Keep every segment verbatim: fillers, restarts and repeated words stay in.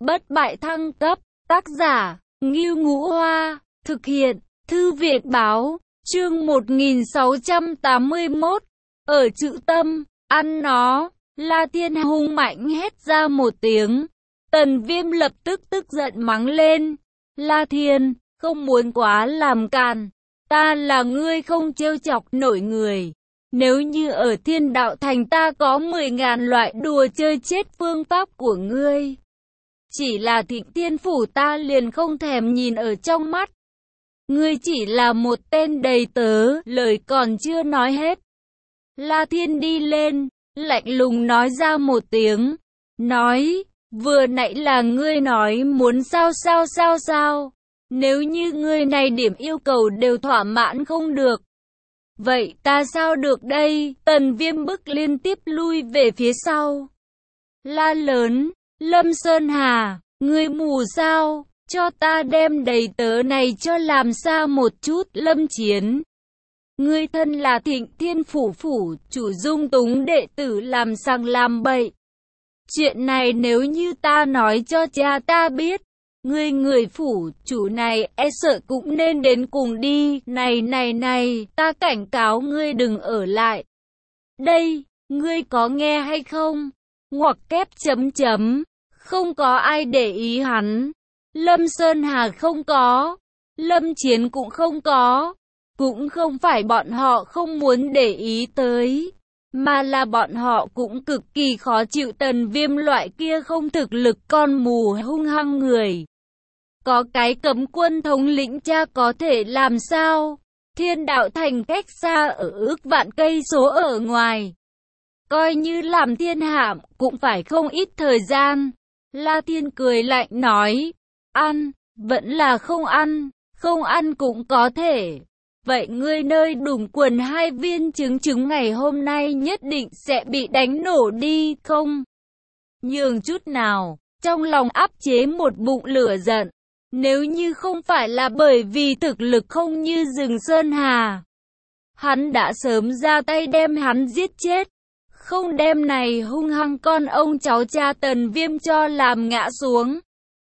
bất bại thăng cấp, tác giả, Ngưu Ngũ Hoa, thực hiện, Thư viện Báo, chương một nghìn sáu trăm tám mươi mốt, ở Chữ Tâm, ăn nó, La Thiên hung mạnh hét ra một tiếng. Tần Viêm lập tức tức giận mắng lên, La Thiên, không muốn quá làm càn, ta là ngươi không trêu chọc nổi người. Nếu như ở Thiên Đạo Thành ta có mười ngàn loại đùa chơi chết phương pháp của ngươi, chỉ là Thịnh Thiên Phủ ta liền không thèm nhìn ở trong mắt. Ngươi chỉ là một tên đầy tớ, lời còn chưa nói hết. La Thiên đi lên, lạnh lùng nói ra một tiếng, nói, vừa nãy là ngươi nói muốn sao sao sao sao, nếu như ngươi này điểm yêu cầu đều thỏa mãn không được, vậy ta sao được đây? Tần Viêm bức liên tiếp lui về phía sau, la lớn, Lâm Sơn Hà, ngươi mù sao? Cho ta đem đầy tớ này cho làm xa một chút. Lâm Chiến, ngươi thân là Thịnh Thiên Phủ phủ chủ dung túng đệ tử làm sằng làm bậy. Chuyện này nếu như ta nói cho cha ta biết, ngươi người phủ chủ này e sợ cũng nên đến cùng đi. Này này này, ta cảnh cáo ngươi đừng ở lại đây, ngươi có nghe hay không? Ngoặc kép chấm chấm, không có ai để ý hắn. Lâm Sơn Hà không có, Lâm Chiến cũng không có, cũng không phải bọn họ không muốn để ý tới, mà là bọn họ cũng cực kỳ khó chịu Tần Viêm loại kia không thực lực con mù hung hăng người. Có cái cấm quân thống lĩnh cha có thể làm sao? Thiên Đạo Thành cách xa ở ước vạn cây số ở ngoài, coi như làm thiên hạm cũng phải không ít thời gian. La Thiên cười lạnh nói, ăn, vẫn là không ăn, không ăn cũng có thể. Vậy ngươi nơi đủng quần hai viên trứng trứng ngày hôm nay nhất định sẽ bị đánh nổ đi, không nhường chút nào. Trong lòng áp chế một bụng lửa giận, nếu như không phải là bởi vì thực lực không như rừng Sơn Hà, hắn đã sớm ra tay đem hắn giết chết, không đem này hung hăng con ông cháu cha Tần Viêm cho làm ngã xuống,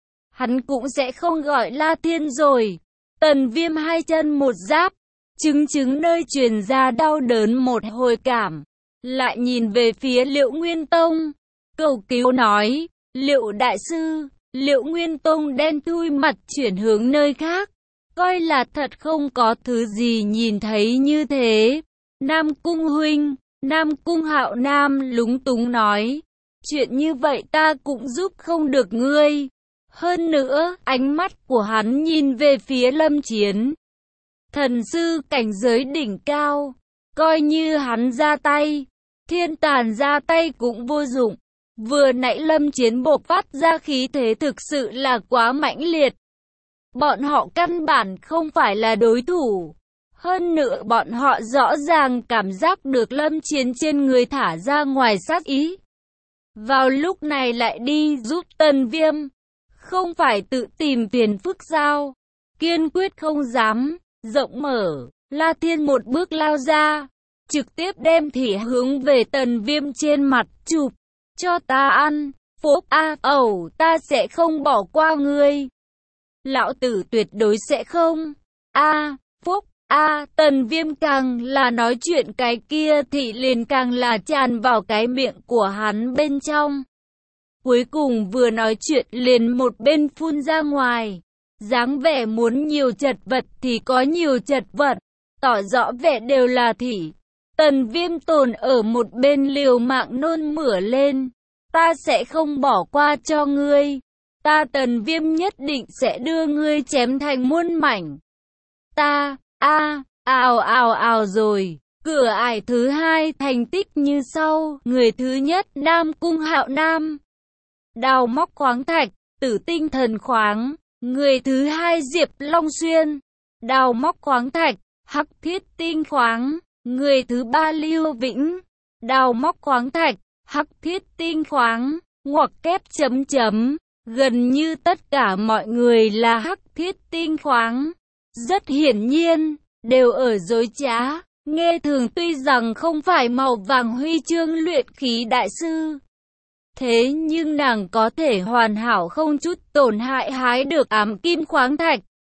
hắn cũng sẽ không gọi La Thiên rồi. Tần Viêm hai chân một giáp, trứng trứng nơi truyền ra đau đớn một hồi cảm, lại nhìn về phía Liệu Nguyên Tông, cầu cứu nói, Liệu đại sư. Liệu Nguyên Tông đen thui mặt chuyển hướng nơi khác, coi là thật không có thứ gì nhìn thấy như thế. Nam Cung huynh, Nam Cung Hạo Nam lúng túng nói, chuyện như vậy ta cũng giúp không được ngươi. Hơn nữa, ánh mắt của hắn nhìn về phía Lâm Chiến, thần sư cảnh giới đỉnh cao, coi như hắn ra tay, thiên tàn ra tay cũng vô dụng. Vừa nãy Lâm Chiến bộc phát ra khí thế thực sự là quá mãnh liệt, bọn họ căn bản không phải là đối thủ. Hơn nữa bọn họ rõ ràng cảm giác được Lâm Chiến trên người thả ra ngoài sát ý, vào lúc này lại đi giúp Tần Viêm, không phải tự tìm phiền phức sao? Kiên quyết không dám. Rộng mở, La Thiên một bước lao ra, trực tiếp đem thỉ hướng về Tần Viêm trên mặt chụp. Cho ta ăn, Phúc A, ẩu, ta sẽ không bỏ qua ngươi. Lão tử tuyệt đối sẽ không. A, Phúc A, Tần Viêm càng là nói chuyện cái kia thì liền càng là tràn vào cái miệng của hắn bên trong. Cuối cùng vừa nói chuyện liền một bên phun ra ngoài. Dáng vẻ muốn nhiều chật vật thì có nhiều chật vật, tỏ rõ vẻ đều là thỉ. Tần Viêm tồn ở một bên liều mạng nôn mửa lên, ta sẽ không bỏ qua cho ngươi, ta Tần Viêm nhất định sẽ đưa ngươi chém thành muôn mảnh. Ta, a, ào ào ào rồi, cửa ải thứ hai thành tích như sau, người thứ nhất Nam Cung Hạo Nam, đào móc khoáng thạch, tử tinh thần khoáng. Người thứ hai Diệp Long Xuyên, đào móc khoáng thạch, hắc thiết tinh khoáng. Người thứ ba Lưu Vĩnh, đào móc khoáng thạch, hắc thiết tinh khoáng. Ngoặc kép chấm chấm, gần như tất cả mọi người là hắc thiết tinh khoáng. Rất hiển nhiên, đều ở dối trá. Nghe thường tuy rằng không phải màu vàng huy chương luyện khí đại sư, Thế nhưng nàng có thể hoàn hảo không chút tổn hại hái được ám kim khoáng thạch.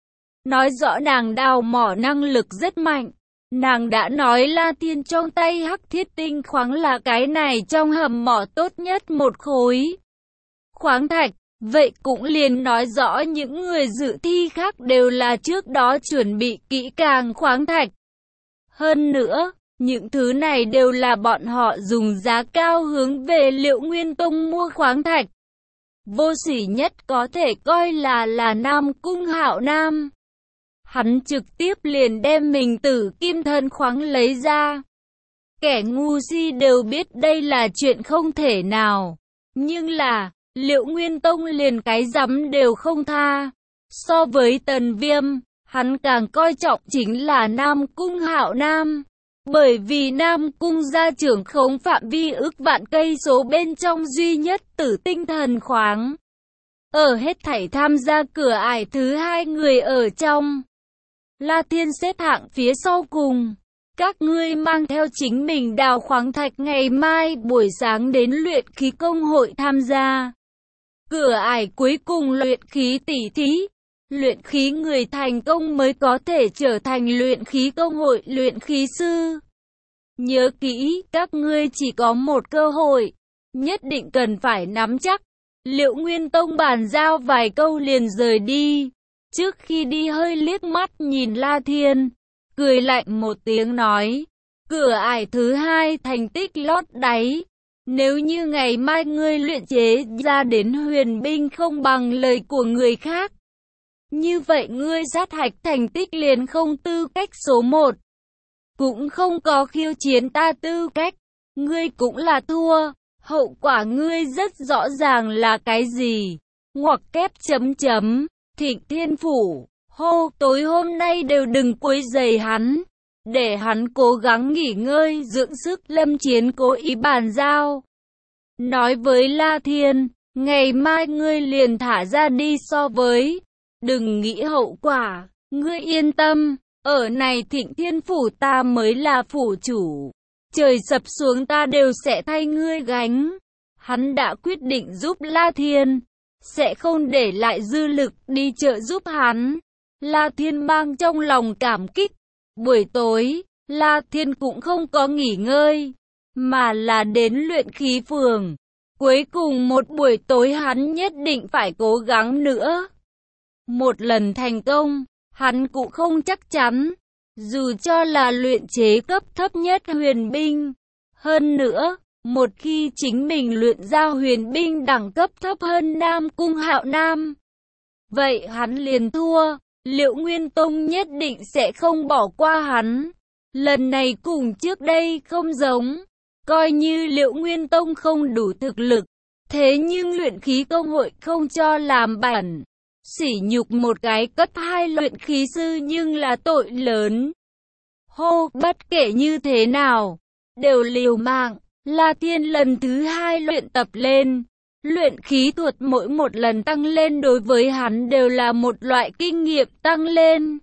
Nói rõ nàng đào mỏ năng lực rất mạnh. Nàng đã nói La Thiên trong tay hắc thiết tinh khoáng là cái này trong hầm mỏ tốt nhất một khối khoáng thạch. Vậy cũng liền nói rõ những người dự thi khác đều là trước đó chuẩn bị kỹ càng khoáng thạch. Hơn nữa, những thứ này đều là bọn họ dùng giá cao hướng về Liệu Nguyên Tông mua khoáng thạch. Vô sỉ nhất có thể coi là là Nam Cung Hạo Nam. Hắn trực tiếp liền đem mình tử kim thân khoáng lấy ra. Kẻ ngu si đều biết đây là chuyện không thể nào. Nhưng là, Liệu Nguyên Tông liền cái rắm đều không tha. So với Tần Viêm, hắn càng coi trọng chính là Nam Cung Hạo Nam. Bởi vì Nam Cung gia trưởng khống phạm vi ức vạn cây số bên trong duy nhất tử tinh thần khoáng. Ở hết thảy tham gia cửa ải thứ hai người ở trong. La Thiên xếp hạng phía sau cùng. Các ngươi mang theo chính mình đào khoáng thạch ngày mai buổi sáng đến luyện khí công hội tham gia. Cửa ải cuối cùng luyện khí tỷ thí. Luyện khí người thành công mới có thể trở thành luyện khí công hội luyện khí sư. Nhớ kỹ, các ngươi chỉ có một cơ hội. Nhất định cần phải nắm chắc. Liệu Nguyên Tông bàn giao vài câu liền rời đi. Trước khi đi hơi liếc mắt nhìn La Thiên, cười lạnh một tiếng nói, cửa ải thứ hai thành tích lót đáy. Nếu như ngày mai ngươi luyện chế ra đến huyền binh không bằng lời của người khác, như vậy ngươi sát hạch thành tích liền không tư cách số một. Cũng không có khiêu chiến ta tư cách, ngươi cũng là thua. Hậu quả ngươi rất rõ ràng là cái gì? Ngoặc kép chấm chấm. Thịnh Thiên Phủ, hô, tối hôm nay đều đừng quấy rầy hắn, để hắn cố gắng nghỉ ngơi, dưỡng sức. Lâm Chiến cố ý bàn giao. Nói với La Thiên, ngày mai ngươi liền thả ra đi so với, đừng nghĩ hậu quả, ngươi yên tâm, ở này Thịnh Thiên Phủ ta mới là phủ chủ, trời sập xuống ta đều sẽ thay ngươi gánh. Hắn đã quyết định giúp La Thiên, sẽ không để lại dư lực đi trợ giúp hắn. La Thiên mang trong lòng cảm kích. Buổi tối, La Thiên cũng không có nghỉ ngơi, mà là đến luyện khí phường. Cuối cùng một buổi tối hắn nhất định phải cố gắng nữa. Một lần thành công, hắn cũng không chắc chắn, dù cho là luyện chế cấp thấp nhất huyền binh. Hơn nữa, một khi chính mình luyện ra huyền binh đẳng cấp thấp hơn Nam Cung Hạo Nam, vậy hắn liền thua. Liệu Nguyên Tông nhất định sẽ không bỏ qua hắn. Lần này cùng trước đây không giống, coi như Liệu Nguyên Tông không đủ thực lực, thế nhưng luyện khí công hội không cho làm bản, sỉ nhục một cái cấp hai luyện khí sư nhưng là tội lớn. Hô, bất kể như thế nào, đều liều mạng. La Thiên lần thứ hai luyện tập lên. Luyện khí thuật mỗi một lần tăng lên đối với hắn đều là một loại kinh nghiệm tăng lên.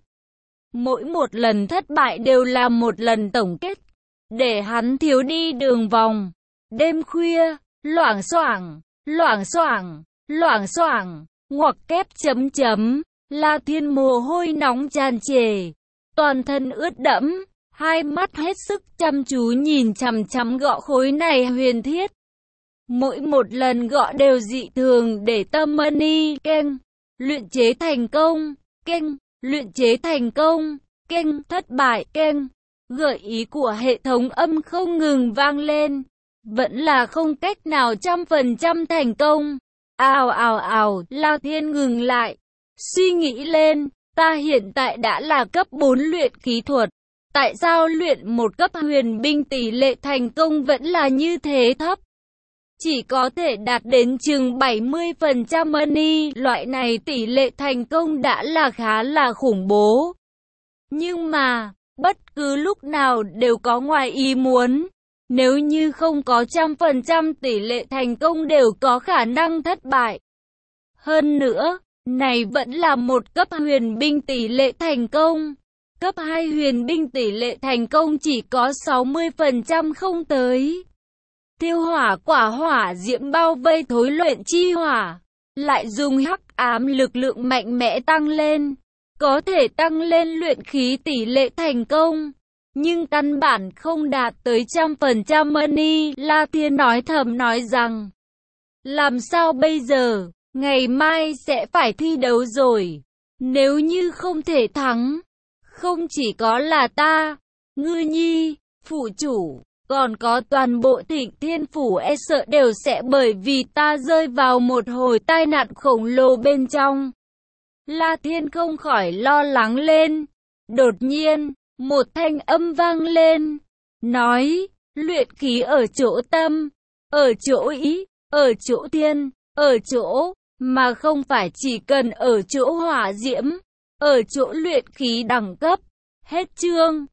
Mỗi một lần thất bại đều là một lần tổng kết, để hắn thiếu đi đường vòng. Đêm khuya, loảng xoảng, loảng xoảng, loảng xoảng, ngoặc kép chấm chấm, La Thiên mồ hôi nóng tràn trề, toàn thân ướt đẫm, hai mắt hết sức chăm chú nhìn chằm chằm gõ khối này huyền thiết. Mỗi một lần gõ đều dị thường để tâm money keng, luyện chế thành công, keng, luyện chế thành công, keng, thất bại, keng. Gợi ý của hệ thống âm không ngừng vang lên, vẫn là không cách nào trăm phần trăm thành công. Ào ào ào, La Thiên ngừng lại, suy nghĩ lên, ta hiện tại đã là cấp bốn luyện khí thuật, tại sao luyện một cấp huyền binh tỷ lệ thành công vẫn là như thế thấp? Chỉ có thể đạt đến chừng bảy mươi phần trăm money, loại này tỷ lệ thành công đã là khá là khủng bố. Nhưng mà, bất cứ lúc nào đều có ngoài ý muốn. Nếu như không có trăm phần trăm tỷ lệ thành công đều có khả năng thất bại. Hơn nữa, này vẫn là một cấp huyền binh tỷ lệ thành công. Cấp hai huyền binh tỷ lệ thành công chỉ có sáu mươi phần trăm không tới. thiêu hỏa quả hỏa diễm bao vây thối luyện chi hỏa, lại dùng hắc ám lực lượng mạnh mẽ tăng lên, có thể tăng lên luyện khí tỷ lệ thành công, nhưng căn bản không đạt tới trăm phần trăm. Mani La Thiên nói thầm nói rằng, làm sao bây giờ, ngày mai sẽ phải thi đấu rồi, nếu như không thể thắng, không chỉ có là ta, Ngư Nhi, phủ chủ, còn có toàn bộ Thịnh Thiên Phủ e sợ đều sẽ bởi vì ta rơi vào một hồi tai nạn khổng lồ bên trong. La Thiên không khỏi lo lắng lên. Đột nhiên, một thanh âm vang lên, nói, luyện khí ở chỗ tâm, ở chỗ ý, ở chỗ thiên, ở chỗ, mà không phải chỉ cần ở chỗ hỏa diễm, ở chỗ luyện khí đẳng cấp. Hết chương.